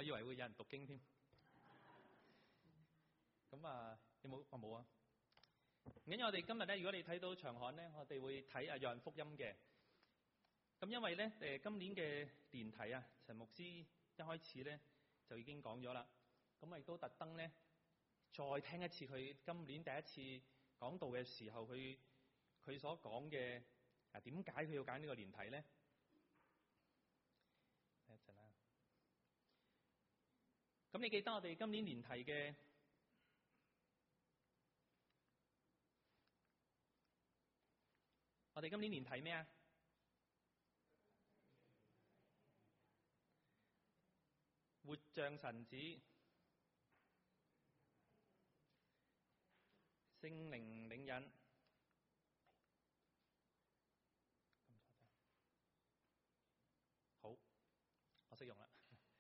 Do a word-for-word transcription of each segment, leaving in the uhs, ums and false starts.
我以為會有人讀經添。咁啊，有冇？我冇啊。唔緊要，我哋今日咧，如果你睇到長刊咧，我哋會睇啊約翰福音嘅。咁因為咧，誒今年嘅年題啊，陳牧師一開始咧就已經講咗啦。咁我亦都特登咧再聽一次佢今年第一次講道嘅時候，佢佢所講嘅啊點解佢要揀呢個年題咧？等一陣啦。咁你記得我哋今年年題嘅？我哋今年年題咩啊？活像神子，聖靈領引。好，我識用啦。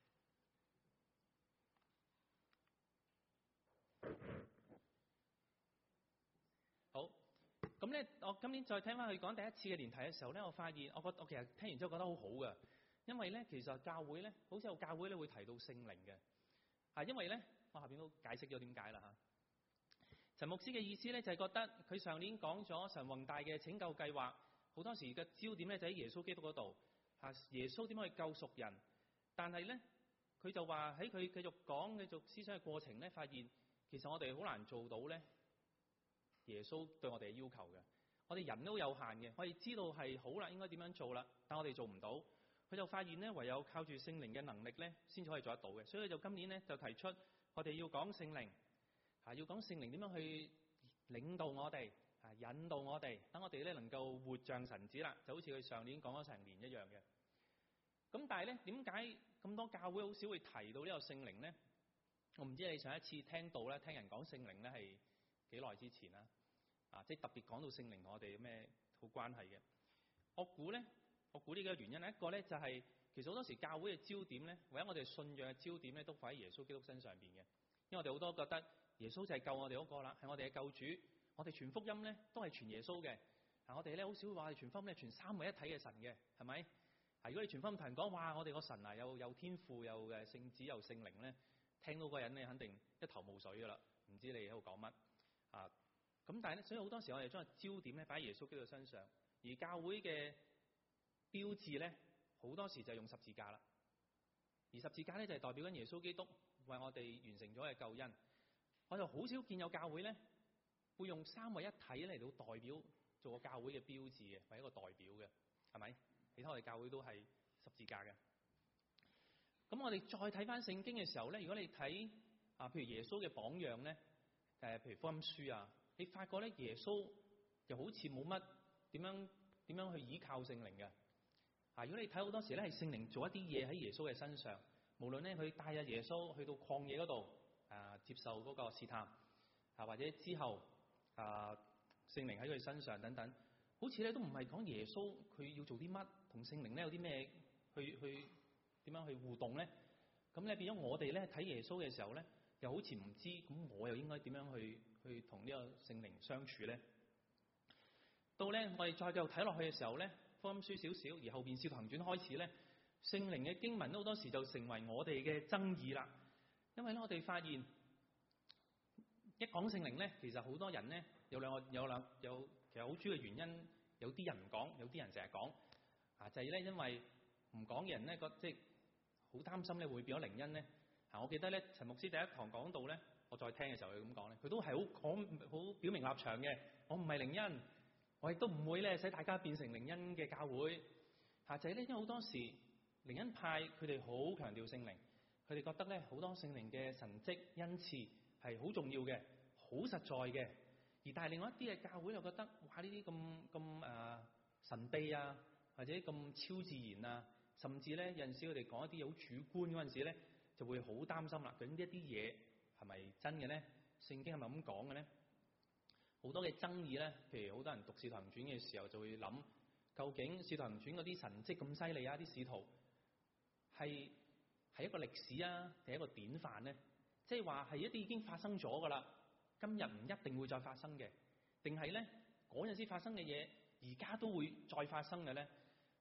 好。咁咧，我今年再聽翻佢講第一次嘅年題嘅時候咧，我發現，我覺我其實聽完之後覺得好好嘅，因為咧，其實教會咧，好似有教會咧會提到聖靈嘅，啊，因為咧，我下邊都解釋咗點解啦嚇。陳牧師嘅意思咧就係覺得佢上年講咗神宏大嘅拯救計劃，好多時嘅焦點咧就喺耶穌基督嗰度，嚇耶穌點樣去救贖人，但係咧佢就話喺佢繼續講繼續思想嘅過程咧，發現其實我哋好難做到咧。耶穌對我哋嘅要求嘅，我哋人都有限嘅，我哋知道係好啦，應該點樣做啦，但我哋做唔到。佢就發現咧，唯有靠住聖靈嘅能力咧，先至可以做得到嘅。所以就今年咧就提出，我哋要講聖靈，啊，要講聖靈點樣去領導我哋，啊，引導我哋，等我哋咧能夠活像神子啦，就好似佢上年講咗成年一樣嘅。咁但係咧，點解咁多教會好少會提到呢個聖靈咧？我唔知你上一次聽到咧，聽人講聖靈咧係幾耐之前啦？啊，即係特別講到聖靈同我哋有咩好關係嘅？我估咧，我估呢個原因一個咧就係、是、其實好多時教會嘅焦點咧，或者我哋信仰嘅焦點咧，都放喺耶穌基督身上邊嘅。因為我哋好多覺得耶穌就係救我哋嗰個啦，係我哋嘅救主。我哋傳福音咧都係傳耶穌嘅。啊，我哋咧好少會話係傳福音咧傳三位一體嘅神嘅，係咪？啊，如果你傳福音同人講話，我哋個神啊有有天父又嘅聖子又聖靈咧，聽到個人咧肯定一頭霧水噶啦，唔知你喺度講乜啊？咁但係咧，所以好多時我哋將個焦點咧擺喺耶穌基督身上，而教會嘅標誌咧好多時就係用十字架啦。而十字架咧就係代表緊耶穌基督為我哋完成咗嘅救恩。我就好少見有教會咧會用三位一體嚟到代表做個教會嘅標誌嘅，為一個代表嘅，係咪？其他我哋教會都係十字架嘅。咁我哋再睇翻聖經嘅時候咧，如果你睇啊，譬如耶穌嘅榜樣咧，誒，譬如福音書啊。你發覺咧，耶穌又好似冇乜點樣點樣去依靠聖靈嘅。啊，如果你睇好多時咧，係聖靈做一啲嘢喺耶穌嘅身上，無論咧佢帶阿耶穌去到曠野嗰度啊，接受嗰個試探啊，或者之後啊，聖靈喺佢身上等等，好似咧都唔係講耶穌佢要做啲乜，同聖靈咧有啲咩去去點樣去互動咧？咁咧變咗我哋咧睇耶穌嘅時候咧，又好似唔知，咁我又應該點樣去去同呢個聖靈相處咧？到咧我哋再繼續睇落去嘅時候咧，福音書少少，而後邊使徒行傳開始咧，聖靈嘅經文都好多時就成為我哋嘅爭議啦。因為咧我哋發現一講聖靈咧，其實好多人咧有兩個有兩有其實好主要嘅原因，有啲人唔講，有啲人成日講啊，就係咧因為唔講嘅人咧，個即係好擔心咧會變咗靈恩咧。啊！我記得咧，陳牧師第一堂講到咧，我再聽嘅時候佢咁講咧，佢都係好講好表明立場嘅。我唔係靈恩，我亦都唔會咧使大家變成靈恩嘅教會。嚇就係咧，因為好多時靈恩派佢哋好強調聖靈，佢哋覺得咧好多聖靈嘅神蹟恩賜係好重要嘅，好實在嘅。而但係另外一啲嘅教會又覺得哇呢啲咁咁誒神秘啊，或者咁超自然啊，甚至咧有陣時佢哋講一啲好主觀嗰陣時咧，就會好擔心啦。究竟呢一啲嘢係咪真嘅咧？聖經係咪咁講嘅咧？好多嘅爭議咧，譬如好多人讀《使徒行傳》嘅時候就會諗，究竟《使徒行傳》嗰啲神蹟咁犀利啊，啲使徒係係一個歷史啊，定係一個典範咧？即係話係一啲已經發生咗噶啦，今日唔一定會再發生嘅，定係咧嗰陣時發生嘅嘢，而家都會再發生嘅咧？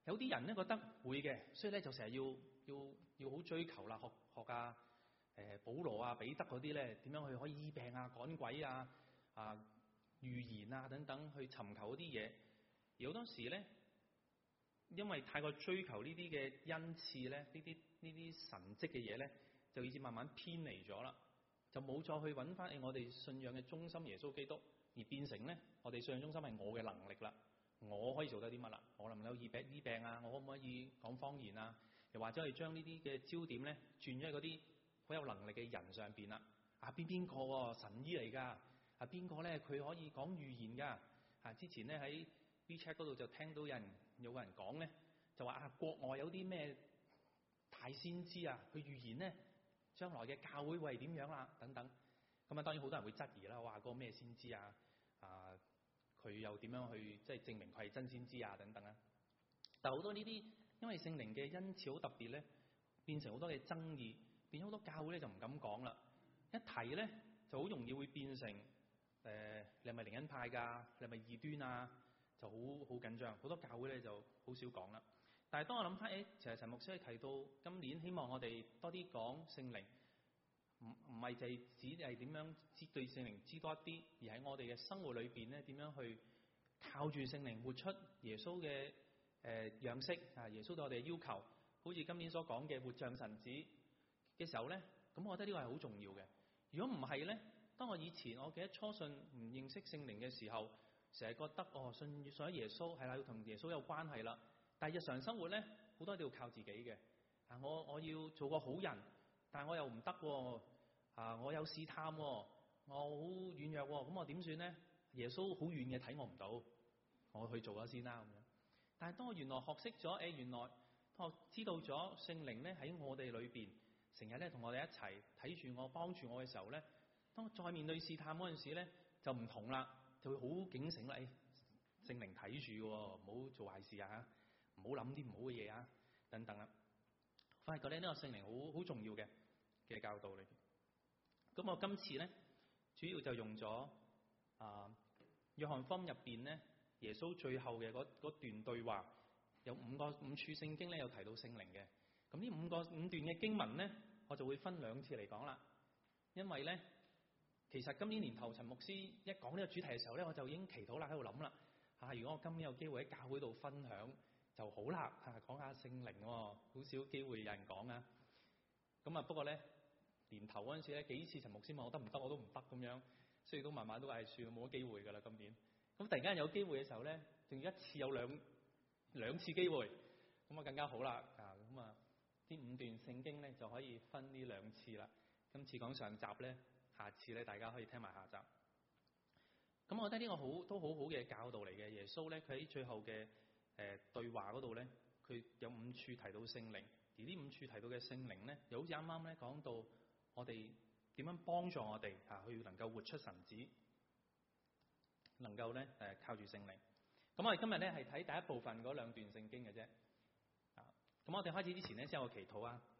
有啲人咧覺得會嘅，所以咧就成日要要要好追求啦，學學啊誒保羅啊彼得嗰啲咧點樣去可以醫病啊趕鬼啊啊預言啊等等去尋求嗰啲嘢。而好多時咧，因為太過追求呢啲嘅恩賜咧，呢啲呢啲神蹟嘅嘢咧，就以致慢慢偏離咗啦，就冇再去揾翻誒我哋信仰嘅中心耶穌基督，而變成咧我哋信仰中心係我嘅能力啦。我可以做得啲乜啦？我能唔能夠醫病醫病啊？我可唔可以講方言啊？又或者係將呢啲嘅焦點咧轉咗喺嗰啲好有能力嘅人上邊啦？啊邊邊個喎神醫嚟㗎？啊邊個咧佢可以講預言㗎？啊之前咧喺 WeChat 嗰度就聽到有人有個人講咧，就話啊國外有啲咩大先知啊，佢預言咧將來嘅教會會係點樣啦等等。咁啊當然好多人會質疑啦，話嗰個咩先知啊啊！佢又點樣去即係證明佢係真先知啊等等啊？但係好多呢啲因為聖靈嘅恩賜好特別咧，變成好多嘅爭議，變咗好多教會咧就唔敢講啦。一提咧就好容易會變成誒、呃、你係咪靈恩派㗎？你係咪異端啊？就好好緊張。好多教會咧就好少講啦。但係當我諗翻誒，其實陳牧師提到今年希望我哋多啲講聖靈。唔唔係就係只係點樣知對聖靈知多一啲，而喺我哋嘅生活裏邊咧，點樣去靠住聖靈活出耶穌嘅誒、呃、樣式啊！耶穌對我哋嘅要求，好似今年所講嘅活像神子嘅時候咧，咁我覺得呢個係好重要嘅。如果唔係咧，當我以前我記得初信唔認識聖靈嘅時候，成日覺得哦信信咗耶穌係啦，要同耶穌有關係啦，但係日常生活咧好多都要靠自己嘅啊！我我要做個好人。但係我又唔得喎，啊！我有試探喎，我好軟弱喎，咁我點算咧？耶穌好遠嘅睇我唔到，我去做咗先啦咁樣。但係當我原來學識咗，誒原來當我知道咗聖靈咧喺我哋裏邊，成日咧同我哋一齊睇住我、幫住我嘅時候咧，當我再面對試探嗰陣時咧，就唔同啦，就會好警醒啦。誒，聖靈睇住嘅喎，唔好做壞事啊，唔好諗啲唔好嘅嘢啊，等等啦。發覺咧呢個聖靈好好重要嘅嘅教導裏邊。咁我今次咧主要就用咗啊約翰福音入邊咧耶穌最後嘅嗰嗰段對話，有五個五處聖經咧有提到聖靈嘅。咁呢五個五段嘅經文咧，我就會分兩次嚟講啦。因為咧其實今年年頭陳牧師一講呢個主題嘅時候咧，我就已經祈禱啦，喺度諗啦啊！如果我今年有機會喺教會度分享就好啦，嚇講下聖靈喎，好少機會有人講啊。咁啊不過咧年頭嗰陣時咧幾次陳牧師問我得唔得，我都唔得咁樣，所以都慢慢都係算冇乜機會㗎啦今年。咁突然間有機會嘅時候咧，仲要一次有兩兩次機會，咁啊更加好啦啊！咁啊啲五段聖經咧就可以分呢兩次啦。今次講上集咧，下次咧大家可以聽埋下集。咁我覺得呢個好都好好嘅教導嚟嘅。耶穌咧佢喺最後嘅誒對話嗰度咧，佢有五處提到聖靈，而呢五處提到嘅聖靈咧，又好似啱啱咧講到我哋點樣幫助我哋啊，去能夠活出神子，能夠咧誒靠住聖靈。咁我哋今日咧係睇第一部分嗰兩段聖經嘅啫。啊，咁我哋開始之前咧先有個祈禱啊。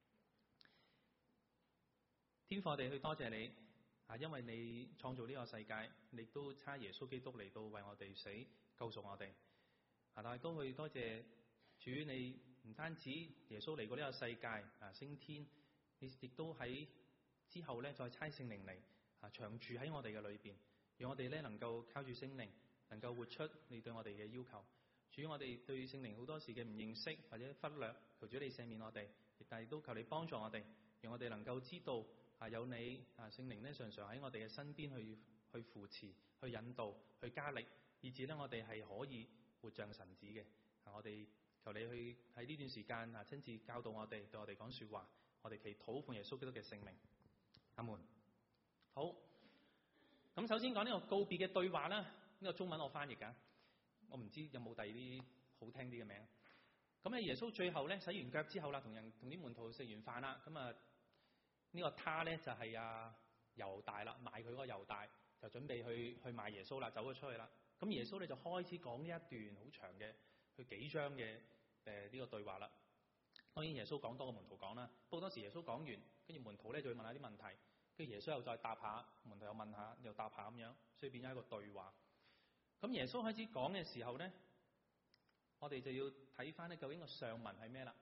天父，我哋去多謝你啊，因為你創造呢個世界，你都差耶穌基督嚟到為我哋死，救贖我哋。啊！但係都去多謝主，你唔單止耶穌嚟過呢個世界啊升天，你亦都喺之後咧再差聖靈嚟啊長住喺我哋嘅裏邊，讓我哋咧能夠靠住聖靈，能夠活出你對我哋嘅要求。主，我哋對聖靈好多時嘅唔認識或者忽略，求主你赦免我哋，但係都求你幫助我哋，讓我哋能夠知道啊有你啊聖靈咧常常喺我哋嘅身邊去去扶持、去引導、去加力，以至咧我哋係可以活像神子嘅。啊！我哋求你去喺呢段時間啊，親自教導我哋，對我哋講說話。我哋祈禱奉耶穌基督嘅聖名，阿門。好，咁首先講呢個告別嘅對話啦。呢、這個中文我翻譯噶，我唔知有冇第二啲好聽啲嘅名。咁咧，耶穌最後咧洗完腳之後啦，同人同啲門徒食完飯啦，咁啊呢個他咧就係阿猶大啦，賣佢嗰個猶大就準備去去賣耶穌啦，走咗出去啦。咁耶穌咧就開始講呢一段好長嘅，佢幾章嘅誒呢個對話啦。當然耶穌講多過門徒講啦。不過當時耶穌講完，跟住門徒咧就會問下啲問題，跟住耶穌又再答下，門徒又問下，又答下咁樣，所以變咗一個對話。咁耶穌開始講嘅時候咧， 我哋就要睇翻咧究竟個上文係咩啦。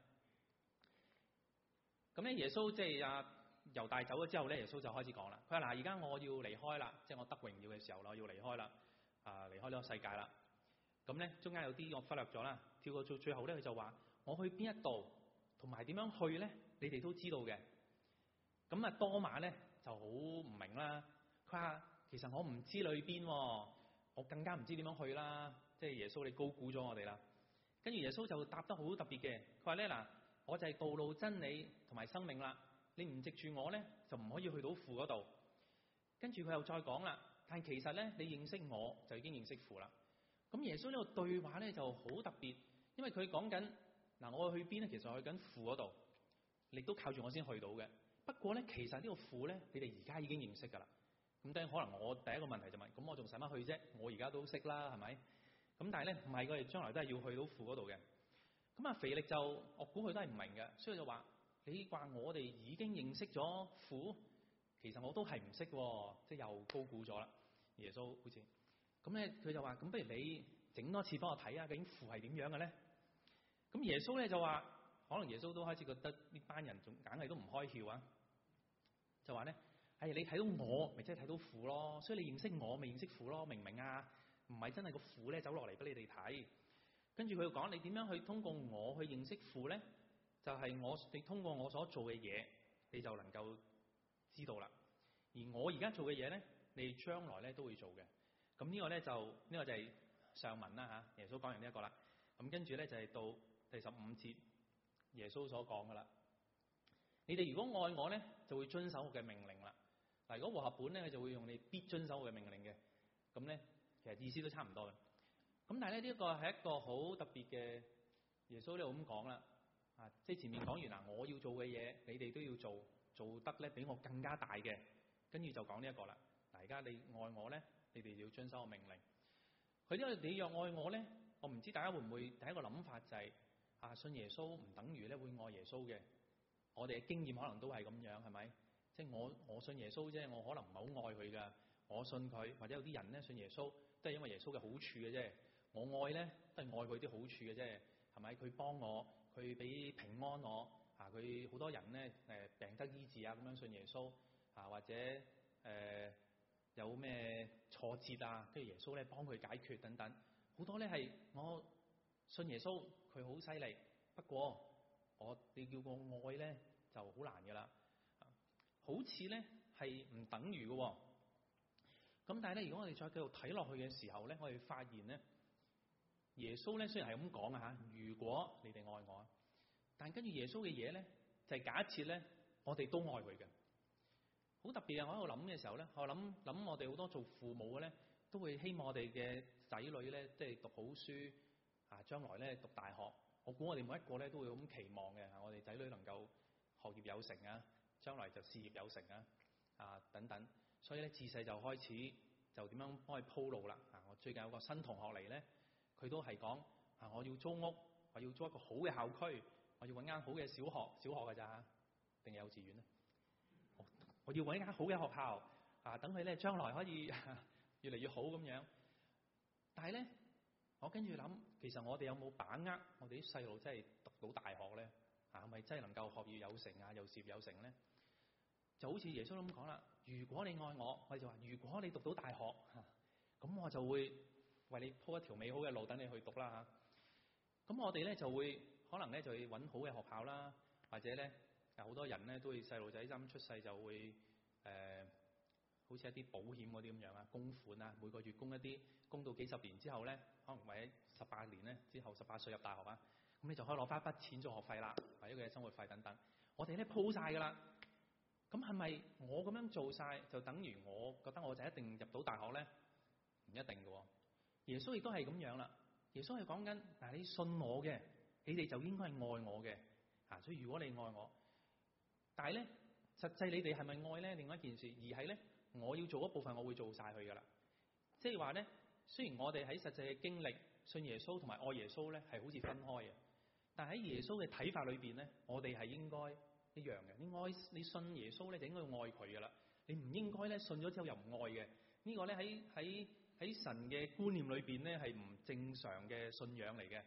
咁咧耶穌即係啊猶大走咗之後咧，耶穌就開始講啦。佢話嗱，而家我要離開啦，即係我得榮耀嘅時候啦，我要離開啦，啊離開呢個世界啦。咁咧中間有啲我忽略咗啦，跳到最最後咧，佢就話我去邊一度同埋點樣去咧，你哋都知道嘅。咁啊多馬咧就好唔明啦。佢話其實我唔知裏邊，我更加唔知點樣去啦。即係耶穌你高估咗我哋啦。跟住耶穌就答得好特別嘅，佢話咧嗱，我就係道路真理同埋生命啦。你唔藉住我咧，就唔可以去到父嗰度。跟住佢又再講啦，但其實咧，你認識我就已經認識父啦。咁耶穌呢個對話咧就好特別，因為佢講緊嗱，我去邊咧？其實我去緊父嗰度，你都靠住我先去到嘅。不過咧，其實呢個父咧，你哋而家已經認識噶啦。咁當然可能我第一個問題就問，咁我仲使乜去啫？我而家都識啦，係咪？咁但係咧，唔係，佢哋將來都係要去到父嗰度嘅。咁啊，腓力就我估佢都係唔明嘅，所以就話你話我哋已經認識咗父，其實我都係唔識喎，即係又高估咗啦。耶穌好似咁咧，佢就話咁，不如你整多次幫我睇下，究竟父係點樣嘅咧？咁耶穌咧就話，可能耶穌都開始覺得呢班人仲硬係都唔開竅啊，就話咧，係你睇到我，咪即係睇到父咯，所以你認識我，咪認識父咯，明唔明啊？唔係真係個父咧走落嚟俾你哋睇。跟住佢又講，你點樣去通過我去認識父咧？就係、是、我你通過我所做嘅嘢，你就能夠知道啦。而我而家做嘅嘢咧，你將來咧都會做嘅。咁呢個咧就呢、這個就係上文啦嚇。耶穌講完呢一個啦，咁跟住咧就係到第十五節，耶穌所講噶啦。你哋如果愛我咧，就會遵守我嘅命令啦。嗱，如果和合本咧，佢就會用你必遵守我嘅命令嘅。咁咧，其實意思都差唔多嘅。咁但係咧，呢一個係一個好特別嘅，耶穌呢度咁講啦。啊，即係前面講完嗱，我要做嘅嘢，你哋都要做，做得咧比我更加大嘅。跟住就講呢一個啦。嗱，而家你愛我咧，你哋要遵守我命令。佢呢個你若愛我咧，我唔知大家會唔會第一個諗法就係、是、啊，信耶穌唔等於咧會愛耶穌嘅。我哋嘅經驗可能都係咁樣，係咪？即係我我信耶穌啫，我可能唔係好愛佢噶。我信佢，或者有啲人咧信耶穌，都係因為耶穌嘅好處嘅啫。我愛咧都係愛佢啲好處嘅啫，係咪？佢幫我，佢俾平安我啊！佢好多人咧誒病得醫治啊，咁樣信耶穌啊，或者誒、呃、有咩挫折啊，跟住耶穌咧幫佢解決等等，好多咧係我信耶穌，佢好犀利。不過我你叫我愛咧就好難噶啦，好似咧係唔等於嘅。咁但係咧，如果我哋再繼續睇落去嘅時候咧，我哋發現咧，耶穌咧雖然係咁講啊嚇，如果你哋愛我，但跟住耶穌嘅嘢咧，就係假設咧，我哋都愛佢嘅。好特別啊！我喺度諗嘅時候咧，我諗諗我哋好多做父母嘅咧，都會希望我哋嘅仔女咧，即係讀好書啊，將來咧讀大學。我估我哋每一個咧都會咁期望嘅，我哋仔女能夠學業有成啊，將來就事業有成啊，啊等等。所以咧，自細就開始就點樣幫佢鋪路啦。啊，我最近有個新同學嚟咧，佢都係講啊，我要租屋，我要租一個好嘅校區，我要揾間好嘅小學，小學㗎咋，定係幼稚園咧？我，我要揾一間好嘅學校啊，等佢咧將來可以越嚟越好咁樣。但係咧，我跟住諗，其實我哋有冇把握我哋啲細路真係讀到大學咧？啊，係咪真係能夠學業有成啊，又事業有成咧？就好似耶穌咁講啦，如果你愛我，我就話如果你讀到大學，咁、啊、我就會為你鋪一條美好嘅路等你去讀啦嚇。咁、啊、我哋咧就會可能咧就要揾好嘅學校啦，或者咧有好多人咧都會細路仔啱出世就會誒、呃，好似一啲保險嗰啲咁樣啊，供款啊，每個月供一啲，供到幾十年之後咧，可能或者十八年咧之後十八歲入大學啊，咁你就可以攞翻一筆錢做學費啦，或者佢嘅生活費等等。我哋咧鋪晒噶啦。咁係咪我咁樣做晒就等於我覺得我就一定入到大學咧？唔一定嘅。耶穌亦都係咁樣啦。耶穌係講緊嗱，你信我嘅，你哋就應該係愛我嘅啊。所以如果你愛我，但係咧，實際你哋係咪愛咧？另外一件事，而係咧，我要做一部分，我會做晒佢噶啦。即係話咧，雖然我哋喺實際嘅經歷信耶穌同埋愛耶穌咧係好似分開嘅，但係喺耶穌嘅睇法裏邊咧，我哋係應該一樣嘅。你愛你信耶穌咧，就應該要愛佢噶啦。你唔應該咧信咗之後又唔愛嘅。呢個咧喺喺喺神嘅觀念裏邊咧係唔正常嘅信仰嚟嘅。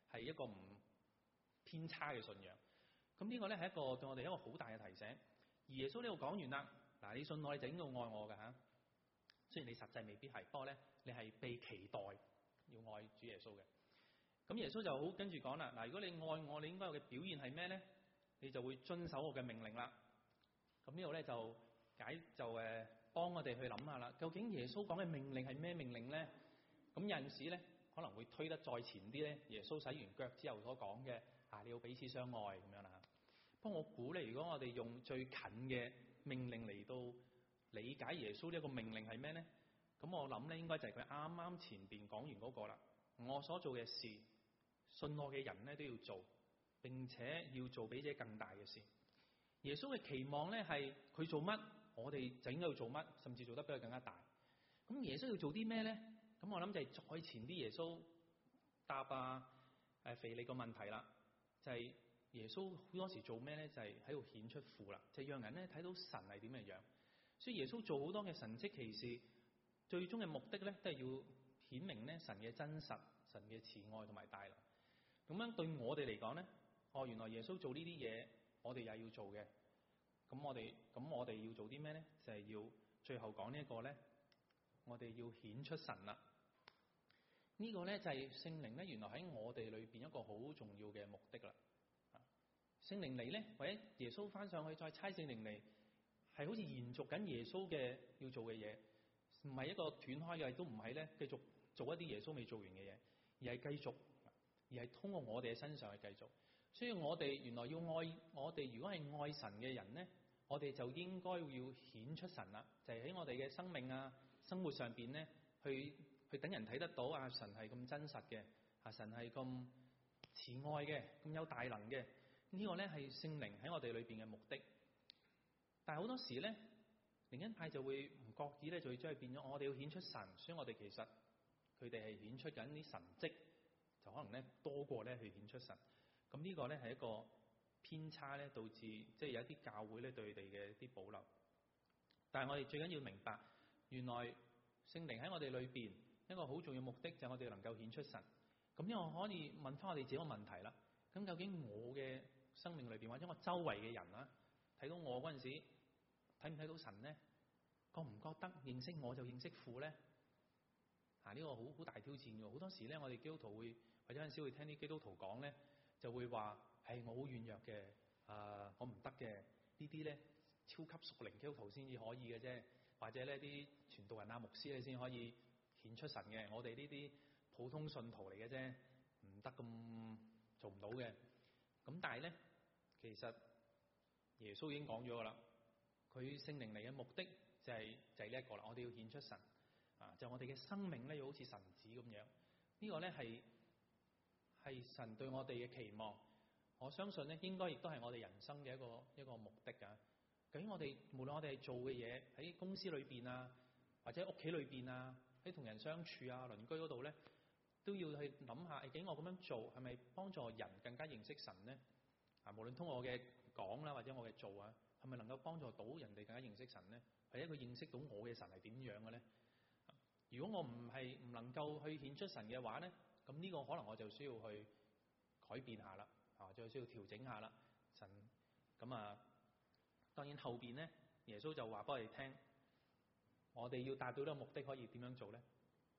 係一個唔偏差嘅信仰。咁呢個咧係一個對我哋一個好大嘅提醒。而耶穌呢度講完啦，嗱，你信我你就應該愛我㗎嚇。雖然你實際未必係，不過咧你係被期待要愛主耶穌嘅。咁耶穌就好跟住講啦，嗱，如果你愛我，你應該有嘅表現係咩咧？你就會遵守我嘅命令啦。咁呢度咧就解就誒幫我哋去諗下啦。究竟耶穌講嘅命令係咩命令咧？咁有陣時咧可能會推得再前啲咧。耶穌洗完腳之後所講嘅啊，你要彼此相愛咁樣啦。不過我估咧，如果我哋用最近嘅命令嚟到理解耶穌呢一個命令係咩咧？咁我諗咧應該就係佢啱啱前邊講完嗰個啦。我所做嘅事，信我嘅人咧都要做，並且要做比這更大嘅事。耶穌嘅期望咧係佢做乜，我哋就應該要做乜，甚至做得比佢更加大。咁耶穌要做啲咩咧？咁我諗就係再前啲耶穌答啊誒腓利個問題啦，就係、是、耶穌好多時做咩咧？就係喺度顯出父啦，就是、讓人咧睇到神係點嘅樣。所以耶穌做好多嘅神蹟奇事，最終嘅目的咧都係要顯明咧神嘅真實、神嘅慈愛同埋大能。咁樣對我哋嚟講咧，哦，原來耶穌做呢啲嘢，我哋又係要做嘅。咁我哋咁我哋要做啲咩咧？就係、是、要最後講呢一個咧，我哋要顯出神啦。呢、這個咧就係聖靈咧，原來喺我哋裏邊一個好重要嘅目的啦。聖靈嚟咧，或者耶穌翻上去再差聖靈嚟，係好似延續緊耶穌嘅要做嘅嘢，唔係一個斷開嘅，亦都唔係咧繼續做一啲耶穌未做完嘅嘢，而係繼續，而係通過我哋嘅身上去繼續。所以我哋原來要愛我哋，如果係愛神嘅人咧，我哋就應該要顯出神啦，就係、是、喺我哋嘅生命啊、生活上邊咧，去去等人睇得到啊，神係咁真實嘅，啊神係咁慈愛嘅，咁有大能嘅。呢、這個咧係聖靈喺我哋裏邊嘅目的。但係好多時咧，靈恩派就會唔覺意咧，就會將佢變咗我哋要顯出神，所以我哋其實佢哋係顯出緊啲神蹟，就可能咧多過咧去顯出神。咁呢個咧係一個偏差咧，導致即係有一啲教會咧對佢哋嘅一啲保留。但係我哋最緊要明白，原來聖靈喺我哋裏邊一個好重要目的，就係我哋能夠顯出神。咁呢個可以問翻我哋自己個問題啦。咁究竟我嘅生命裏邊，或者我周圍嘅人啦，睇到我嗰陣時，睇唔睇到神咧？覺唔覺得認識我就認識父咧？啊，呢個好好大挑戰嘅。好多時咧，我哋基督徒會或者有陣時會聽啲基督徒講咧，就會話：係我好軟弱嘅，啊，我唔得嘅。呢啲咧超級屬靈基督徒先至可以嘅啫，或者呢啲傳道人啊、牧師咧先可以顯出神嘅。我哋呢啲普通信徒嚟嘅啫，唔得咁做唔到嘅。咁但係咧，其實耶穌已經講咗噶啦，佢聖靈嚟嘅目的就係、是、就係呢一個啦。我哋要顯出神啊，就係、我哋嘅生命咧要好似神子咁樣。這個、呢個咧係係神對我哋嘅期望。我相信咧，應該亦都係我哋人生嘅一個一個目的㗎。究竟我哋無論我哋係做嘅嘢喺公司裏邊啊，或者屋企裏邊啊，喺同人相處啊、鄰居嗰度咧，都要去諗下，究竟我咁樣做係咪幫助人更加認識神咧？啊，無論通過我嘅講啦，或者我嘅做啊，係咪能夠幫助到人哋更加認識神咧？或者佢認識到我嘅神係點樣嘅咧？如果我唔係唔能夠去顯出神嘅話咧，咁呢個可能我就需要去改變下啦，啊，就需要調整下啦。神咁啊，當然後邊咧，耶穌就話俾我哋聽，我哋要達到呢個目的可以點樣做咧？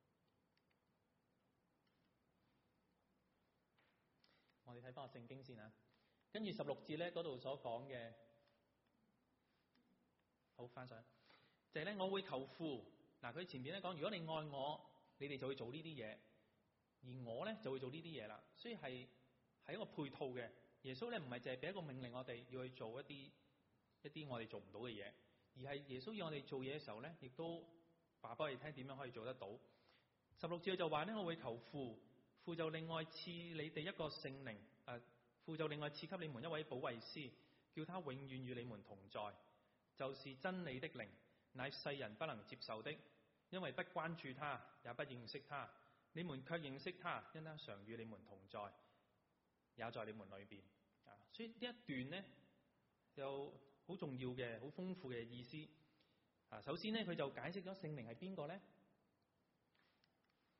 我哋睇翻個聖經先啊，跟住十六節咧嗰度所講嘅，好翻上，就係咧，我會求父。嗱，佢前面咧講，如果你愛我，你哋就會做呢啲嘢，而我咧就會做呢啲嘢啦。所以係係一個配套嘅。耶穌咧唔係淨係俾一個命令我哋要去做一啲一啲我哋做唔到嘅嘢，而係耶穌要我哋做嘢嘅時候咧，亦都話俾我哋聽點樣可以做得到。十六節就話咧，我會求父，父就另外賜你哋一個聖靈，誒、呃，父就另外賜給你們一位保惠師，叫他永遠與你們同在，就是真理的靈，乃世人不能接受的，因為不關注他，也不認識他。你們卻認識他，因他常與你們同在，也在你們裏邊。啊，所以呢一段呢，有好重要嘅、好豐富嘅意思。啊，首先呢，佢就解釋咗聖靈係邊個呢？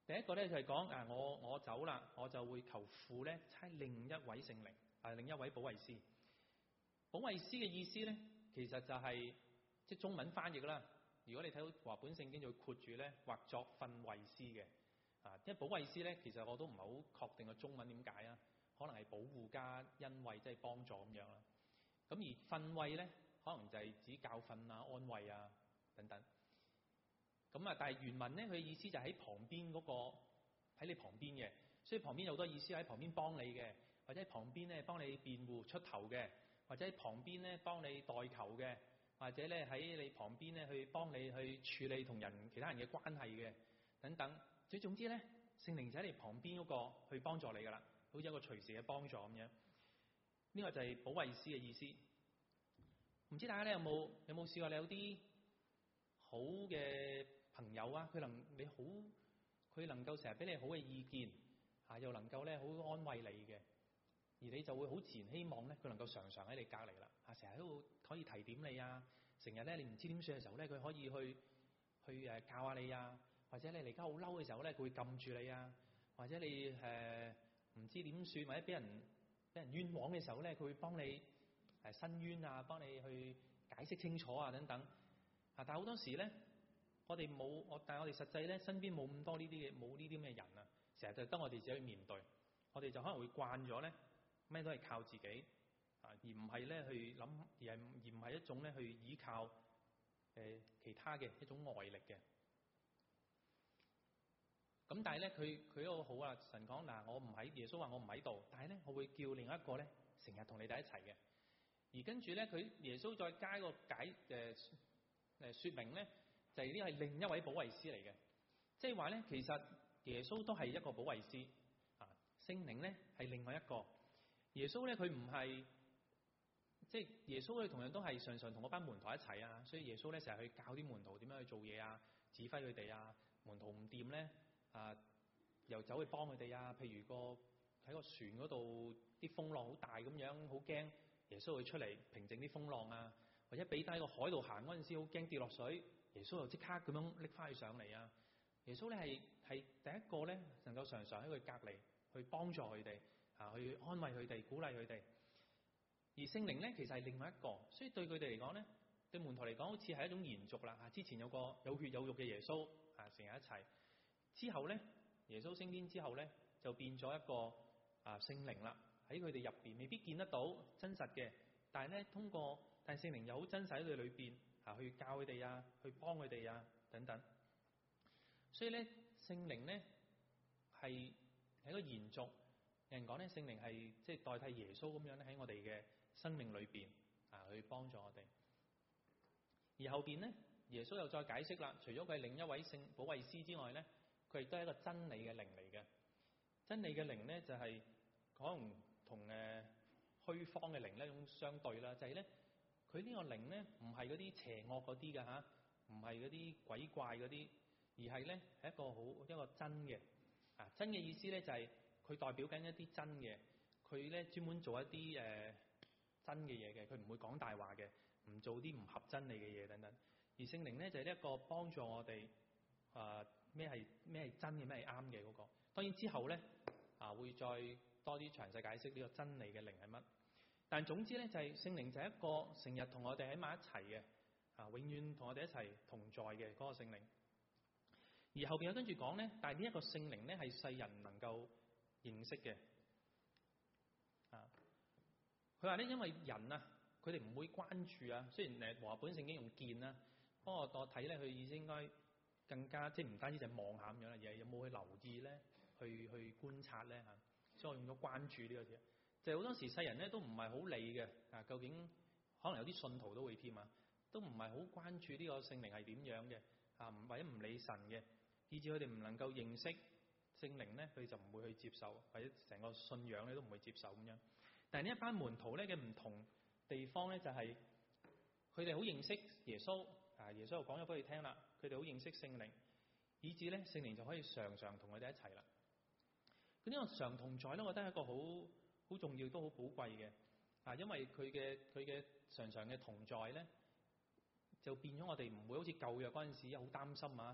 第一個咧就係講啊，我我走啦，我就會求父咧差另一位聖靈啊，另一位保惠師。保惠師嘅意思咧，其實就係即係中文翻譯啦。如果你睇到華本聖經就會括住咧，或作訓慰師嘅啊。因為保惠師咧，其實我都唔係好確定個中文點解啊，可能係保護加恩惠，即係幫助咁樣啦。咁而訓慰咧，可能就係指教訓啊、安慰啊等等。咁啊，但係原文咧，佢嘅意思就喺旁邊嗰個喺你旁邊嘅，所以旁邊有好多意思，喺旁邊幫你嘅，或者喺旁邊咧幫你辯護出頭嘅，或者喺旁邊咧幫你代求嘅，或者咧喺你旁邊咧去幫你去處理同人其他人嘅關係嘅等等。最總之咧，聖靈就喺你旁邊嗰個去幫助你噶啦，好似一個隨時嘅幫助咁樣。呢個就係保惠師嘅意思。唔知大家咧有冇有冇試過你有啲好嘅朋友啊？佢能你好，佢能夠成日俾你好嘅意見，嚇又能夠咧好安慰你嘅，而你就會好自然希望咧佢能夠常常喺你隔離啦，嚇成日都可以提點你啊，成日咧你唔知點算嘅時候咧，佢可以去去誒教下你啊，或者你而家好嬲嘅時候咧，佢會撳住你啊，或者你誒唔知點算，或者俾人俾人冤枉嘅時候咧，佢會幫你誒申冤啊，幫你去解釋清楚啊等等啊。但係好多時咧，我哋冇我，但係我哋實際咧身邊冇咁多呢啲嘅冇呢啲咁嘅人啊，成日就得我哋自己去面對，我哋就可能會慣咗咧咩都係靠自己啊，而唔係咧去諗，而係而唔係一種咧去依靠誒、呃、其他嘅一種外力嘅。咁但係咧佢佢都好啊，神講嗱，我唔喺耶穌話我唔喺度，但係咧我會叫另一個咧成日同你哋一齊嘅。而跟住咧佢耶穌再加一個解誒誒、呃、說明咧，就係呢係另一位保惠師嚟嘅，即係話咧其實耶穌都係一個保惠師啊，聖靈咧係另外一個。耶穌咧佢唔係即係耶穌佢同樣都係常常同嗰班門徒一齊啊，所以耶穌咧成日去教啲門徒點樣去做嘢啊，指揮佢哋啊，門徒唔掂咧。啊！又走去幫佢哋啊！譬如個喺個船嗰度，啲風浪好大咁樣，好驚。耶穌會出嚟平靜啲風浪啊，或者彼得喺個海度行嗰陣時，好驚跌落水，耶穌又即刻咁樣拎翻佢上嚟啊！耶穌咧係係第一個咧，能夠常常喺佢隔離去幫助佢哋啊，去安慰佢哋、鼓勵佢哋。而聖靈咧其實係另外一個，所以對佢哋嚟講咧，對門徒嚟講好似係一種延續啦。啊，之前有個有血有肉嘅耶穌啊，成日一齊。之後咧，耶穌升天之後咧，就變咗一個啊聖靈啦，喺佢哋入邊未必見得到真實嘅，但係咧通過，但係聖靈又好真實喺佢裏邊啊，去教佢哋啊，去幫佢哋啊等等。所以咧，聖靈咧係係一個延續。有人講咧，聖靈係即係代替耶穌咁樣咧，喺我哋嘅生命裏邊啊，去幫助我哋。而後邊咧，耶穌又再解釋啦，除咗佢係另一位聖保惠師之外咧，佢亦都係一個真理嘅靈嚟嘅。真理嘅靈咧就係、是、可能同誒虛方嘅靈咧一種相對啦，就係咧佢呢個靈咧唔係嗰啲邪惡嗰啲嘅嚇，唔係嗰啲鬼怪嗰啲，而係咧係一個好一個真嘅啊。真嘅意思咧就係、是、佢代表緊一啲真嘅，佢咧專門做一啲誒、呃、真嘅嘢嘅，佢唔會講大話嘅，唔做啲唔合真理嘅嘢等等。而聖靈咧就係、是、一個幫助我哋啊。咩係咩係真嘅，咩係啱嘅嗰個。當然之後咧啊，會再多啲詳細解釋呢個真理嘅靈係乜。但總之咧就係、是、聖靈就係一個成日同我哋喺埋一齊嘅啊，永遠同我哋一齊同在嘅嗰個聖靈。而後邊有跟住講咧，但係呢一個聖靈咧係世人唔能夠認識嘅啊。佢話咧，因為人啊，佢哋唔會關注啊。雖然誒和合本聖經用見啦，不過我睇咧佢意思應該。更加即係唔單止就係望下咁樣啦，而係有冇去留意咧，去去觀察咧嚇。所以我用咗關注呢個字，就係、是、好多時世人咧都唔係好理嘅啊。究竟可能有啲信徒都會添啊，都唔係好關注呢個聖靈係點樣嘅啊，或者唔理神嘅，以至佢哋唔能夠認識聖靈咧，佢就唔會去接受，或者成個信仰咧都唔會接受咁樣。但係呢一班門徒咧嘅唔同地方咧，就係佢哋好認識耶穌。啊！耶穌又講咗俾佢聽啦，佢哋好認識聖靈，以至咧聖靈就可以常常同佢哋一齊啦。咁呢個常同在咧，我覺得係一個好好重要都好寶貴嘅啊，因為佢嘅佢嘅常常嘅同在咧，就變咗我哋唔會好似舊約嗰陣時好擔心啊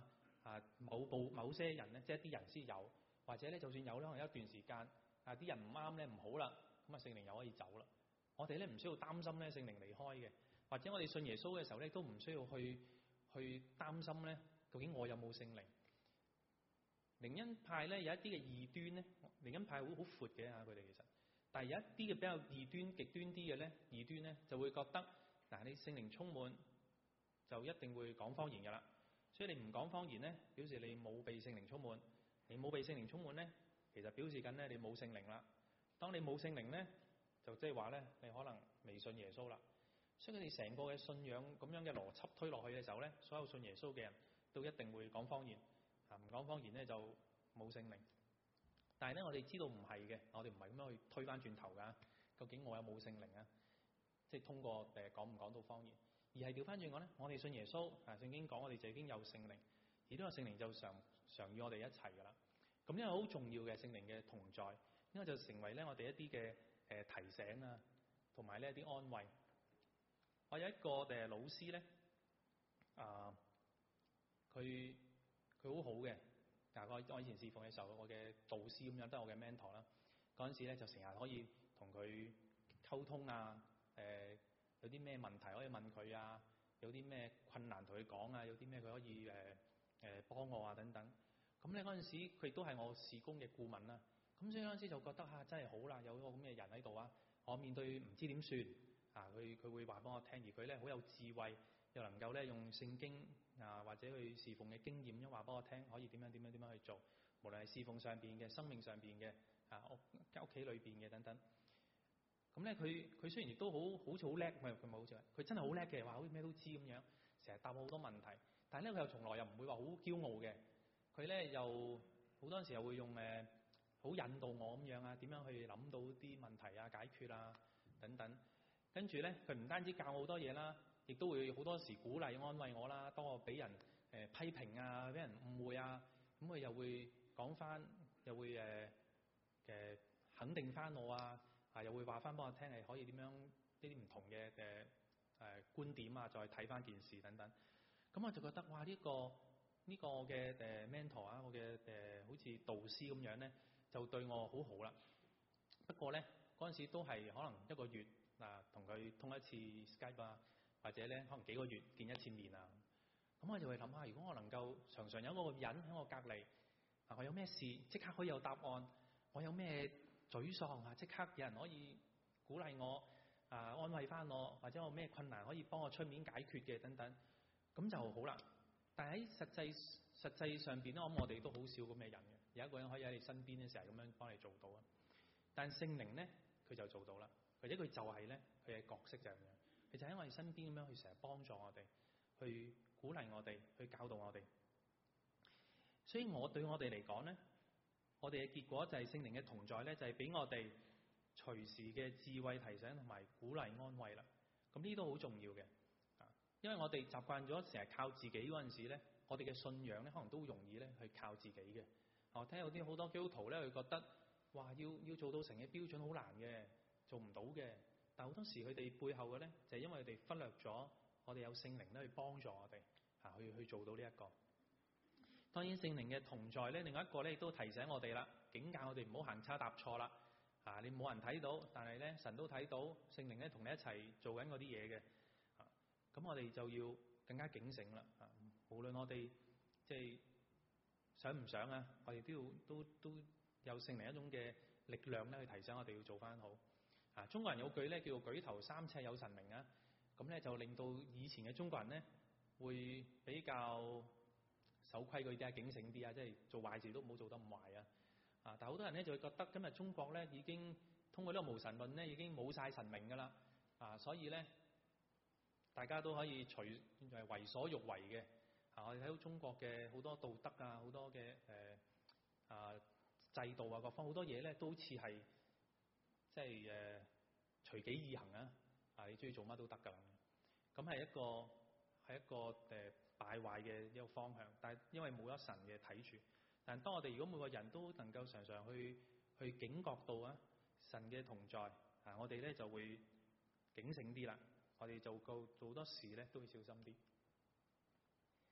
啊某部某些人咧，即係一啲人先有，或者咧就算有咧，可能一段時間啊啲人唔啱咧唔好啦，咁啊聖靈又可以走啦。我哋咧唔需要擔心咧聖靈離開嘅，或者我哋信耶穌嘅時候咧都唔需要去去擔心咧究竟我有冇聖靈。靈恩派咧有一啲嘅異端咧，靈恩派好好闊嘅嚇佢哋其實，但係有一啲嘅比較異端極端啲嘅咧，異端咧就會覺得嗱你聖靈充滿就一定會講方言㗎啦，所以你唔講方言咧，表示你冇被聖靈充滿，你冇被聖靈充滿咧，其實表示緊咧你冇聖靈啦。當你冇聖靈咧，就即係話咧你可能未信耶穌啦。所以佢哋成個嘅信仰咁樣嘅邏輯推落去嘅時候咧，所有信耶穌嘅人都一定會講方言。啊，唔講方言咧就冇聖靈，但係咧我哋知道唔係嘅，我哋唔係咁樣去推翻轉頭㗎。究竟我有冇聖靈啊？即係通過誒講唔講到方言，而係調翻轉講咧，我哋信耶穌啊，聖經講我哋就已經有聖靈，而呢個聖靈就常常與我哋一齊㗎啦。咁呢個好重要嘅聖靈嘅同在，呢個就成為咧我哋一啲嘅誒提醒啊，同埋呢一啲安慰。我有一個誒老師咧，啊，佢。佢好好嘅，但係我我以前侍奉嘅時候，我嘅導師咁樣，都係我嘅 mentor 啦。嗰陣時咧就成日可以同佢溝通啊，誒、呃、有啲咩問題可以問佢啊，有啲咩困難同佢講啊，有啲咩佢可以誒誒、呃、幫我啊等等。咁咧嗰陣時佢亦都係我事工嘅顧問啦。咁所以嗰陣時就覺得嚇、啊、真係好啦，有個咁嘅人喺度啊，我面對唔知點算啊，佢佢會話幫我聽，而佢咧好有智慧。又能夠咧用聖經啊或者去侍奉嘅經驗，一話俾我聽，可以點樣點樣點樣去做，無論係侍奉上邊嘅、生命上邊嘅啊屋屋企裏邊嘅等等。咁咧佢佢雖然亦都好好似好叻，唔係佢冇好似佢真係好叻嘅，話好似咩都知咁樣，成日答我好多問題。但係咧佢又從來又唔會話好驕傲嘅，佢咧又好多時又會用誒好引導我咁樣啊，點樣去諗到啲問題啊、解決啊等等。跟住咧佢唔單止教我好多嘢啦。亦都會好多時鼓勵安慰我啦，當我俾人誒、呃、批評啊，俾人誤會啊，咁佢又會講翻，又會誒誒、呃、肯定翻我啊，啊又會話翻俾我聽係可以點樣呢啲唔同嘅誒誒觀點啊，再睇翻件事等等。咁我就覺得哇，呢、呢個呢、呢個嘅誒 mentor 啊，我嘅誒、呃、好似導師咁樣咧，就對我好好啦。不過咧嗰陣時都係可能一個月嗱同佢通一次 Skype 啊。或者咧，可能幾個月見一次面啊，咁我就會諗下，如果我能夠常常有個人喺我隔離，啊，我有咩事即刻可以有答案，我有咩沮喪啊，即刻有人可以鼓勵我啊，安慰翻我，或者我咩困難可以幫我出面解決嘅等等，咁就好啦。但係喺實際實際上邊咧，我諗我哋都好少咁嘅人嘅，有一個人可以喺你身邊咧，成日咁樣幫你做到啊。但聖靈咧，佢就做到啦，或者佢就係咧，佢嘅角色就係咁樣。佢就喺我哋身邊咁樣去成日幫助我哋，去鼓勵我哋，去教導我哋。所以我對我哋嚟講咧，我哋嘅結果就係聖靈嘅同在咧，就係俾我哋隨時嘅智慧提醒同埋鼓勵安慰啦。咁呢啲都好重要嘅，啊，因為我哋習慣咗成日靠自己嗰陣時咧，我哋嘅信仰咧可能都容易咧去靠自己嘅。我聽有啲好多基督徒咧，佢覺得哇，要要做到神嘅標準好難嘅，做唔到嘅。但好多時佢哋背後嘅咧，就係因為佢哋忽略咗我哋有聖靈咧去幫助我哋嚇去去做到呢一個。當然聖靈嘅同在咧，另外一個咧亦都提醒我哋啦，警戒我哋唔好行差踏錯啦嚇。你冇人睇到，但係咧神都睇到，聖靈咧同你一齊做緊嗰啲嘢嘅嚇。咁我哋就要更加警醒啦嚇。無論我哋即係想唔想啊，我哋都要都都有聖靈一種嘅力量咧去提醒我哋要做翻好。啊！中國人有句咧叫做舉頭三尺有神明啊，咁咧就令到以前嘅中國人咧會比較守規矩啲啊、警醒啲啊，即係做壞事都唔好做得咁壞啊！啊！但係好多人咧就會覺得今日中國咧已經通過呢個無神論咧已經冇晒神明㗎啦啊！所以咧大家都可以隨誒為所欲為嘅啊！我哋睇到中國嘅好多道德啊、好多嘅誒啊制度啊各方好多嘢咧都好似係。即係誒隨己意行啊！啊，你中意做乜都得㗎啦。咁係一個係一個誒、呃、敗壞嘅一個方向。但係因為冇咗神嘅睇住，但係當我哋如果每個人都能夠常常去去警覺到啊神嘅同在啊，我哋咧就會警醒啲啦。我哋做夠做好多事咧都會小心啲。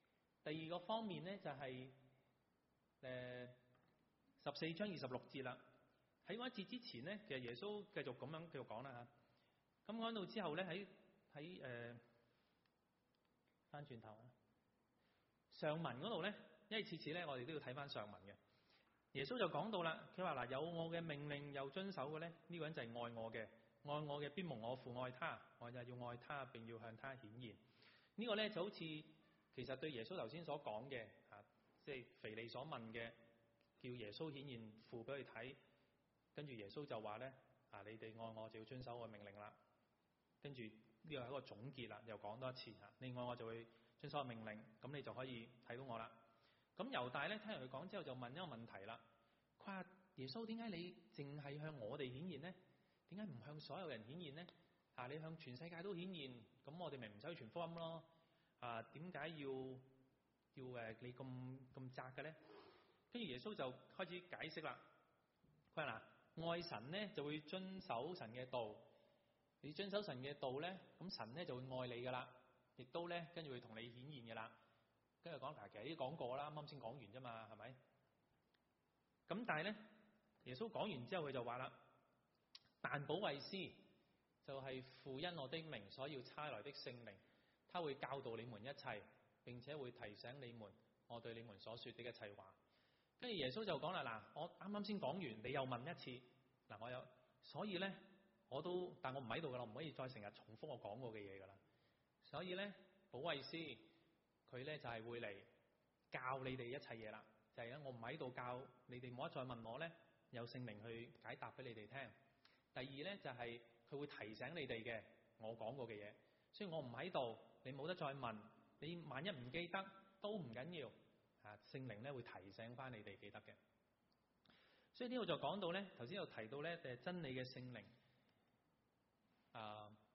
第二個方面咧就係誒十四章二十六節啦。喺嗰一節之前咧，其實耶穌繼續咁樣繼續講啦嚇。咁講到之後咧，喺喺誒翻轉頭啊，上文嗰度咧，因為次次咧我哋都要睇翻上文嘅。耶穌就講到啦，佢話嗱，有我嘅命令又遵守嘅咧，呢、這個人就係愛我嘅，愛我嘅必蒙我父愛他，我就要愛他並要向他顯現。這個、呢個咧就好似其實對耶穌頭先所講嘅嚇，即係腓利所問嘅，叫耶穌顯現父俾佢睇，跟住耶穌就話咧啊，你哋愛我就要遵守我嘅命令啦。跟住呢個係一個總結啦，又講多一次嚇，你愛我就會遵守我命令，咁你就可以睇到我啦。咁猶大咧聽完佢講之後就問一個問題啦，佢話耶穌，點解你淨係向我哋顯現呢？點解唔向所有人顯現呢？啊，你向全世界都顯現，咁我哋咪唔使去傳福音咯？啊，點解要要誒你咁咁窄嘅咧？跟住耶穌就開始解釋啦。佢話嗱，愛神咧就會遵守神嘅道，你遵守神嘅道咧，咁神咧就會愛你噶啦，亦都咧跟住會同你顯現嘅啦。跟住講，其實已經講過啦，啱啱先講完啫嘛，係咪？咁但係咧，耶穌講完之後，佢就話啦：但保惠師就係父因我的名所要差來的聖靈，他會教導你們一切，並且會提醒你們我對你們所說的一切話。跟住耶穌就講啦：嗱，我啱啱先講完，你又問一次，嗱，我有，所以咧我都，但我唔喺度噶啦，唔可以再成日重複我講過嘅嘢噶啦。所以咧，保惠師佢咧就係會嚟教你哋一切嘢啦。就係咧，我唔喺度教你哋，冇得再問我咧，有聖靈去解答俾你哋聽。第二咧就係佢會提醒你哋嘅我講過嘅嘢，所以我唔喺度，你冇得再問。你萬一唔記得都唔緊要，啊，聖靈咧會提醒翻你哋記得嘅。所以呢度就講到咧，頭先有提到咧，誒真理嘅聖靈啊，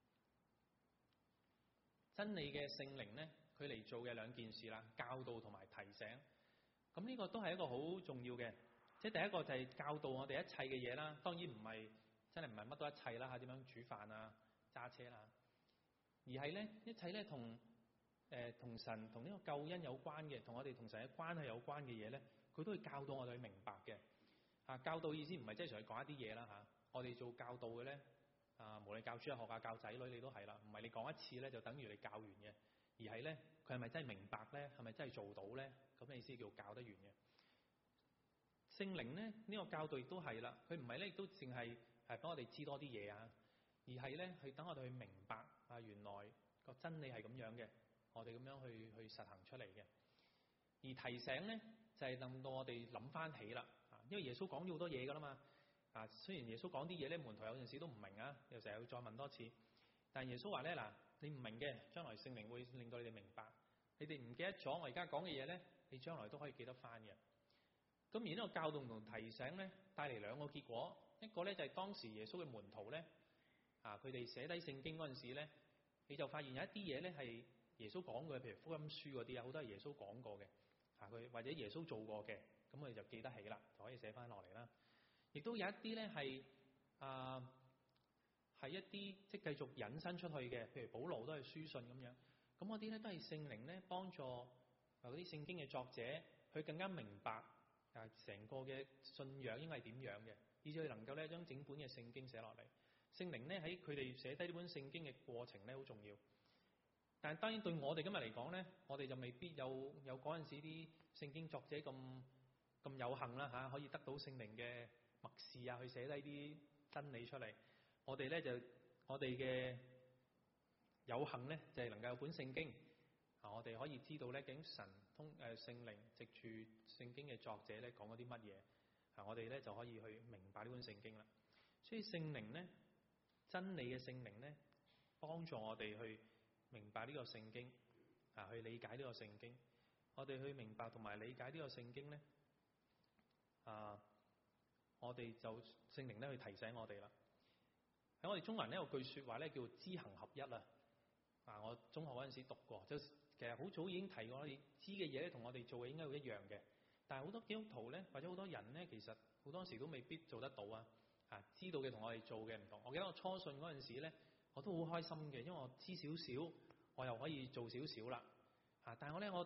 真理嘅聖靈咧，佢嚟做嘅兩件事啦，教導同埋提醒。咁呢個都係一個好重要嘅，即係第一個就係教導我哋一切嘅嘢啦。當然唔係真係唔係乜都一切啦嚇，點樣煮飯啊、揸車啦，而係咧一切咧同誒同神同呢個救恩有關嘅，同我哋同神嘅關係有關嘅嘢咧，佢都會教導我哋去明白嘅。啊，教導意思唔係即係純係講一啲嘢啦嚇，我哋做教導嘅咧啊，無論教主日學啊、教仔女你都係啦，唔係你講一次咧就等於你教完嘅。而係咧，佢係咪真係明白咧？係咪真係做到咧？咁嘅意思叫教得完嘅。聖靈咧呢個教導亦都係啦，佢唔係咧亦都淨係係幫我哋知多啲嘢啊，而係咧去等我哋去明白啊，原來個真理係咁樣嘅，我哋咁樣去去實行出嚟嘅。而提醒咧就係令到我哋諗翻起啦，啊，因為耶穌講咗好多嘢噶啦嘛，啊，雖然耶穌講啲嘢咧門徒有陣時都唔明啊，又成日要再問多次，但耶穌話咧嗱。你唔明嘅，將來聖靈會令到你哋明白。你哋唔記得咗我而家講嘅嘢咧，你將來都可以記得翻嘅。咁而呢個教導同提醒咧，帶嚟兩個結果。一個咧就係當時耶穌嘅門徒咧，啊，佢哋寫低聖經嗰陣時咧，你就發現有一啲嘢咧係耶穌講嘅，譬如福音書嗰啲啊，好多係耶穌講過嘅，啊，佢或者耶穌做過嘅，咁我哋就記得起啦，就可以寫翻落嚟啦。亦都有一啲咧係啊。係一啲即係繼續引申出去嘅，譬如保羅都係書信咁樣，咁嗰啲咧都係聖靈咧幫助嗰啲聖經嘅作者，佢更加明白啊成個嘅信仰應該係點樣嘅，以至佢能夠咧將整本嘅聖經寫落嚟。聖靈咧喺佢哋寫低呢本聖經嘅過程咧好重要，但係當然對我哋今日嚟講咧，我哋就未必有有嗰陣時啲聖經作者咁咁有幸啦嚇，可以得到聖靈嘅默示啊，去寫低啲真理出嚟。我哋咧就，我哋嘅有幸咧就係能夠有本聖經啊，我哋可以知道咧究竟神通誒聖靈藉住聖經嘅作者咧講咗啲乜嘢啊，我哋咧就可以去明白呢本聖經啦。所以聖靈咧，真理嘅聖靈咧，幫助我哋去明白呢個聖經啊，去理解呢個聖經。我哋去明白同埋理解呢個聖經咧啊，我哋就聖靈咧去提醒我哋啦。喺我哋中國人咧有句説話咧叫知行合一啊！啊，我中學嗰陣時讀過，就其實好早已經提過，你知嘅嘢咧同我哋做嘅應該會一樣嘅。但係好多基督徒咧，或者好多人咧，其實好多時都未必做得到啊！啊，知道嘅同我哋做嘅唔同。我記得我初信嗰陣時咧，我都好開心嘅，因為我知少少，我又可以做少少啦。啊，但係我咧，我初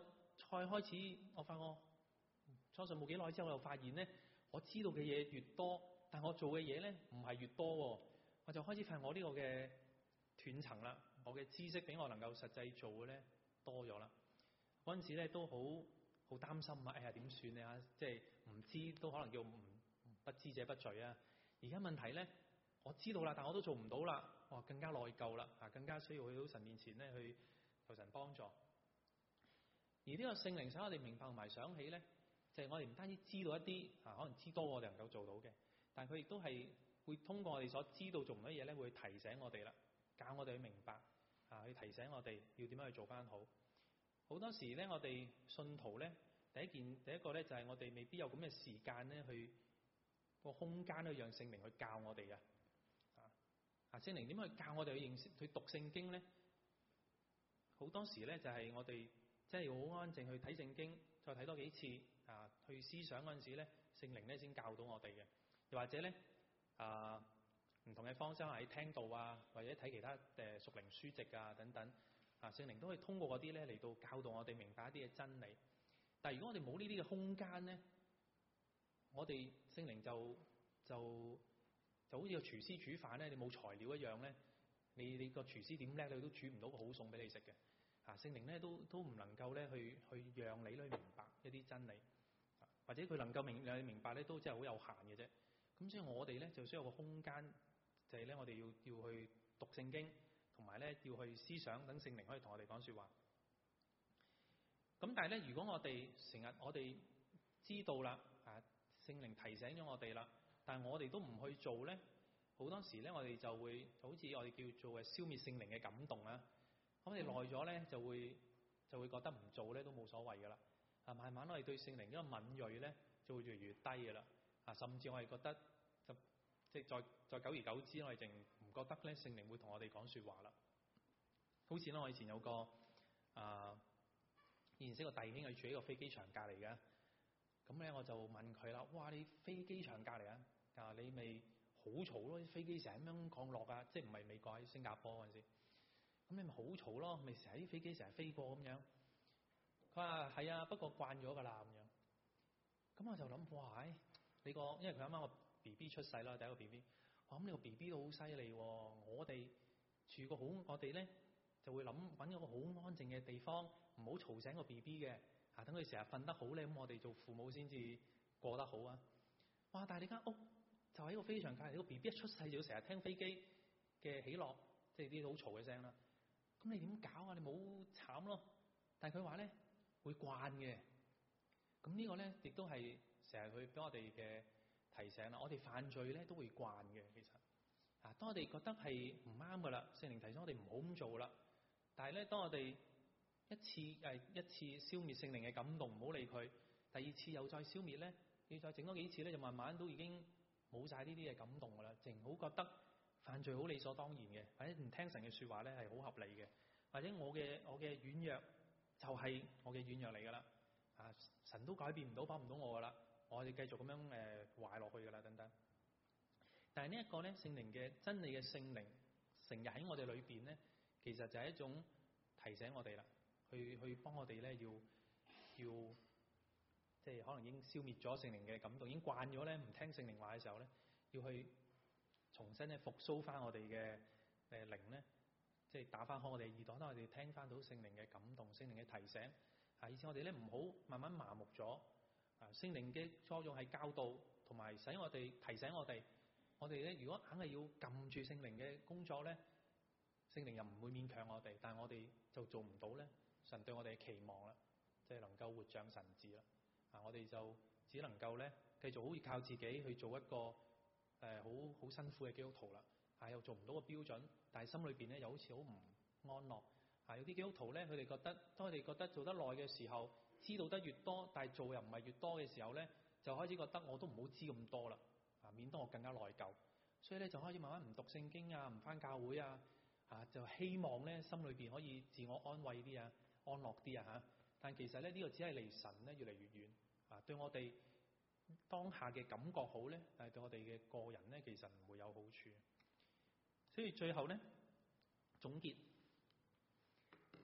再開始我發覺初信冇幾耐之後，我又發現咧，我知道嘅嘢越多，但我做嘅嘢咧唔係越多喎。我就開始發現我呢個嘅斷層啦，我嘅知識比我能夠實際做嘅咧多咗啦。嗰陣時咧都好好擔心啊！哎呀點算啊？即係唔知都可能叫唔不知者不罪啊！而家問題咧，我知道啦，但我都做唔到啦，哇更加內疚啦，啊更加需要去到神面前咧去求神幫助。而呢個聖靈使我哋明白同埋想起咧，就係我哋唔單止知道一啲啊，可能知多我哋能夠做到嘅，但係佢亦都係會通過我哋所知道做唔到嘢咧，會提醒我哋啦，教我哋去明白啊，去提醒我哋要點樣去做翻好。好多時咧，我哋信徒咧，第一件第一個咧就係我哋未必有咁嘅時間咧，去個空間去讓聖靈去教我哋嘅啊啊！聖靈點樣去教我哋去認識去讀聖經咧？好多時咧就係我哋即係好安靜去睇聖經，再睇多幾次啊，去思想嗰陣時咧，聖靈咧先教到我哋嘅。又或者咧啊，唔同嘅方式喺聽道啊，或者睇其他誒屬靈書籍啊等等。啊！聖靈都可以通過嗰啲咧嚟到教導我哋明白一啲嘅真理。但係如果我哋冇呢啲嘅空間咧，我哋聖靈就就就好似個廚師煮飯咧，你冇材料一樣咧，你你個廚師點叻，你都煮唔到個好餸俾你食嘅。啊！聖靈咧都都唔能夠咧去去讓你去明白一啲真理，或者佢能夠明讓你明白咧都真係好有限嘅啫。咁所以我哋咧就需要個空間，就係咧我哋要要去讀聖經。同埋咧，要去思想，等聖靈可以同我哋講說話。咁但係咧，如果我哋成日我哋知道啦，啊聖靈提醒咗我哋啦，但係我哋都唔去做咧，好多時咧我哋就會好似我哋叫做嘅消滅聖靈嘅感動啊。咁我哋耐咗咧，就會就會覺得唔做咧都冇所謂噶啦。啊，慢慢我哋對聖靈呢個敏鋭咧，就會越嚟越低噶啦。啊，甚至我哋覺得就。即係再再久而久之，我哋淨唔覺得咧聖靈會同我哋講説話啦。好似咧，我以前有個啊認識個弟兄，係住喺個飛機場隔離嘅。咁咧我就問佢啦：哇！你飛機場隔離啊？啊，你咪好嘈咯！啲飛機成日咁樣降落啊，即係唔係美國喺新加坡嗰陣時。咁你咪好嘈咯，咪成日啲飛機成日飛過咁樣。佢話係啊，不過慣咗㗎啦咁樣。咁我就諗：哇！你個因為佢啱啱個B B 出世啦，第一個 B B， 我諗呢個 B B 都好犀利喎。我哋住個好，我哋咧就會諗揾一個好安靜嘅地方，唔好嘈醒個 B B 嘅，啊等佢成日瞓得好咧，咁我哋做父母先至過得好啊。哇！但係你間屋就喺個飛機場隔離，個 B B 一出世就要成日聽飛機嘅起落，即係啲好嘈嘅聲啦。咁你點搞啊？你冇慘咯。但係佢話咧會慣嘅。咁呢個咧亦都係成日去俾我哋嘅提醒啦，我哋犯罪咧都會慣嘅，其實啊，當我哋覺得係唔啱噶啦，聖靈提醒我哋唔好咁做啦。但係咧，當我哋一次誒一次消滅聖靈嘅感動，唔好理佢；第二次又再消滅咧，要再整多幾次咧，就慢慢都已經冇晒呢啲嘅感動噶啦，淨好覺得犯罪好理所當然嘅，或者唔聽神嘅説話咧係好合理嘅，或者我嘅我嘅軟弱就係我嘅軟弱嚟噶啦，啊神都改變唔到，幫唔到我噶啦。我哋繼續咁樣誒壞落去㗎啦，等等。但係呢一個咧，聖靈嘅真理嘅聖靈，成日喺我哋裏邊咧，其實就係一種提醒我哋啦，去去幫我哋咧，要要即係可能已經消滅咗聖靈嘅感動，已經慣咗咧唔聽聖靈話嘅時候咧，要去重新咧復甦翻我哋嘅誒靈咧，即係打翻開我哋耳朵，等我哋聽翻到聖靈嘅感動、聖靈嘅提醒。啊，以前我哋咧唔好慢慢麻木咗。啊，聖靈嘅作用係教導同埋使我哋提醒我哋，我哋咧如果硬係要撳住聖靈嘅工作咧，聖靈又唔會勉強我哋，但係我哋就做唔到咧神對我哋嘅期望啦，即係能夠活像神子啦。啊，我哋就只能夠咧繼續好似靠自己去做一個誒好好辛苦嘅基督徒啦。啊，又做唔到個標準，但係心裏邊咧又好似好唔安樂。啊，有啲基督徒咧，佢哋覺得當佢哋覺得做得耐嘅時候，知道得越多，但係做又唔係越多嘅時候咧，就開始覺得我都唔好知咁多啦，啊，免得我更加內疚，所以咧就開始慢慢唔讀聖經啊，唔返教會啊，啊就希望咧心裏邊可以自我安慰啲啊，安樂啲啊嚇，但其實咧呢個只係離神咧越嚟越遠，啊對我哋當下嘅感覺好咧，但係對我哋嘅個人咧其實唔會有好處，所以最後咧總結。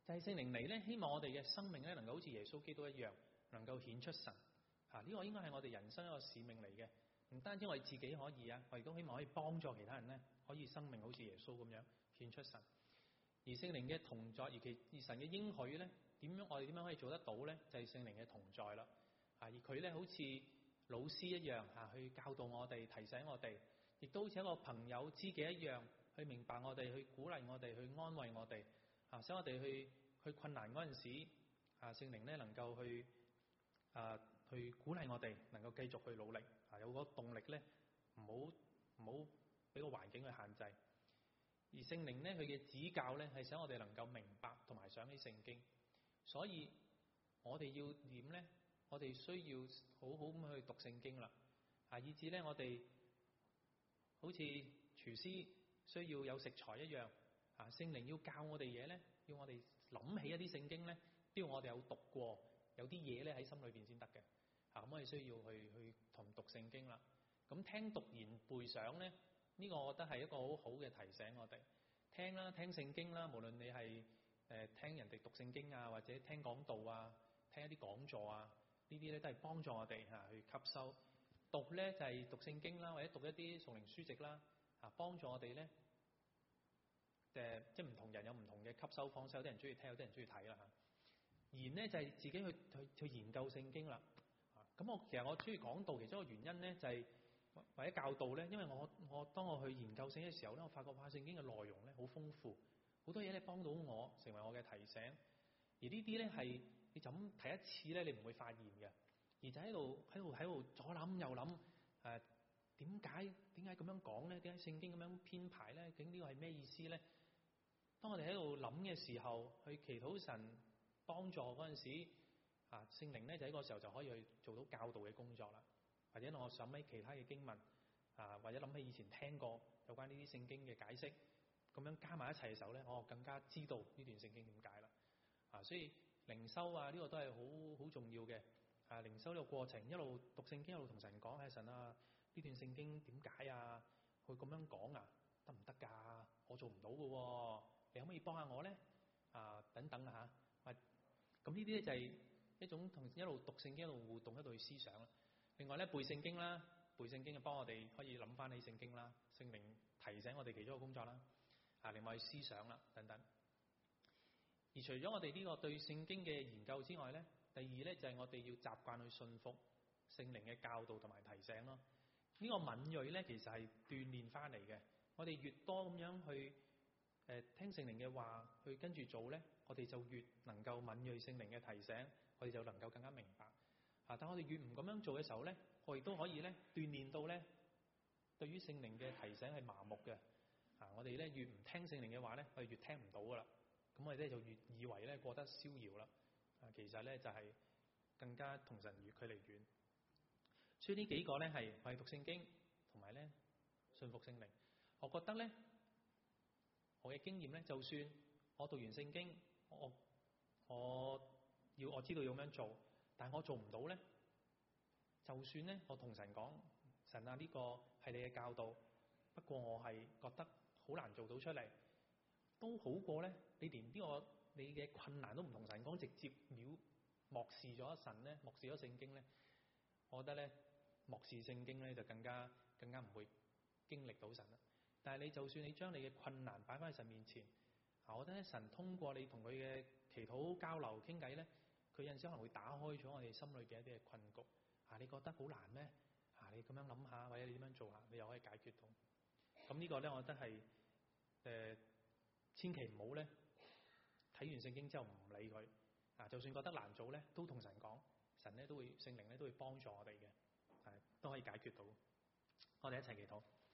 就係聖靈嚟咧，希望我哋嘅生命咧能夠好似耶穌基督一樣，能夠顯出神。啊，呢個應該係我哋人生一個使命嚟嘅。唔單止我哋自己可以啊，我亦都希望可以幫助其他人咧，可以生命好似耶穌咁樣顯出神。而聖靈嘅同在，而其而神嘅應許咧，點樣我哋點樣可以做得到咧？就係聖靈嘅同在啦。啊，而佢咧好似老師一樣啊，去教導我哋，提醒我哋，亦都好似一個朋友知己一樣，去明白我哋，去鼓勵我哋，去安慰我哋。啊，使我哋去去困難嗰陣時，啊，聖靈咧能夠去啊。去鼓勵我哋能夠繼續去努力，啊，有個動力咧，唔好唔好俾個環境去限制。而聖靈咧，佢嘅指教咧，係使我哋能夠明白同埋想起聖經。所以我哋要點咧？我哋需要好好咁去讀聖經啦，啊，以至咧我哋好似廚師需要有食材一樣，啊，聖靈要教我哋嘢咧，要我哋諗起一啲聖經咧，都要我哋有讀過，有啲嘢咧喺心裏邊先得嘅。咁我哋需要去去同讀聖經啦。咁聽讀言背想咧，呢個我覺得係一個好好嘅提醒我哋。聽啦，聽聖經啦，無論你係誒聽人哋讀聖經啊，或者聽講道啊，聽一啲講座啊，呢啲咧都係幫助我哋嚇去吸收。讀咧就係讀聖經啦，或者讀一啲屬靈書籍啦，嚇幫助我哋咧誒，即係唔同人有唔同嘅吸收方式，有啲人中意聽，有啲人中意睇啦嚇。言咧就係自己去去去研究聖經啦。咁我其實我中意講道，其中一個原因咧就係或者教導咧，因為我我當我去研究聖經嘅時候咧，我發覺哇聖經嘅內容咧好豐富，好多嘢咧幫到我，成為我嘅提醒。而呢啲咧係你就咁睇一次咧，你唔會發現嘅，而就喺度喺度喺度左諗右諗，誒點解點解咁樣講咧？點解聖經咁樣編排咧？究竟呢個係咩意思咧？當我哋喺度諗嘅時候，去祈禱神幫助嗰陣時，啊，聖靈咧就喺個時候就可以去做到教導嘅工作啦，或者我想起其他嘅經文，啊，或者諗起以前聽過有關呢啲聖經嘅解釋，咁樣加埋一齊嘅時候咧，我更加知道呢段聖經點解啦。啊，所以靈修啊呢個都係好好重要嘅。啊，靈修呢個過程一路讀聖經一路同神講，係神啊，呢段聖經點解啊？佢咁樣講啊，得唔得㗎？我做唔到㗎喎，你可唔可以幫下我咧？啊，等等啊嚇，咁呢啲咧就係一種同一路讀聖經一路互動一路去思想啦。另外咧背聖經啦，背聖經就幫我哋可以諗翻起聖經啦，聖靈提醒我哋其中一個工作啦。啊，另外思想啦等等。而除咗我哋呢個對聖經嘅研究之外咧，第二咧就係我哋要習慣去信服聖靈嘅教導同埋提醒咯。呢個敏鋭咧其實係鍛鍊翻嚟嘅。我哋越多咁樣去誒聽聖靈嘅話，去跟住做咧，我哋就越能夠敏鋭聖靈嘅提醒，我哋就能夠更加明白。啊！但我哋越唔咁樣做嘅時候咧，我亦都可以咧鍛鍊到咧，對於聖靈嘅提醒係麻木嘅。啊！我哋咧越唔聽聖靈嘅話咧，我哋越聽唔到噶啦。咁我哋咧就越以為咧過得逍遙啦。啊！其實咧就係更加同神越距離遠。所以呢幾個咧係我哋讀聖經同埋咧信服聖靈。我覺得咧，我嘅經驗咧，就算我讀完聖經，我我要我知道要咁樣做，但係我做唔到咧，就算咧我同神講，神啊，呢個係你嘅教導，不過我係覺得好難做到出嚟，都好過咧你連呢個你嘅困難都唔同神講，直接藐漠視咗神咧，漠視咗聖經咧，我覺得咧漠視聖經咧就更加更加唔會經歷到神啦。但係你就算你將你嘅困難擺翻喺神面前，啊，我覺得咧神通過你同佢嘅祈禱交流傾偈咧，佢有陣時可能會打開咗我哋心裏嘅一啲嘅困局。啊，你覺得好難咩？啊，你咁樣諗下，或者你點樣做下，你又可以解決到。咁呢個咧，我覺得係誒、呃，千祈唔好咧睇完聖經之後唔理佢。啊，就算覺得難做咧，都同神講，神咧都會聖靈咧都會幫助我哋嘅，係都可以解決到。我哋一齊祈禱。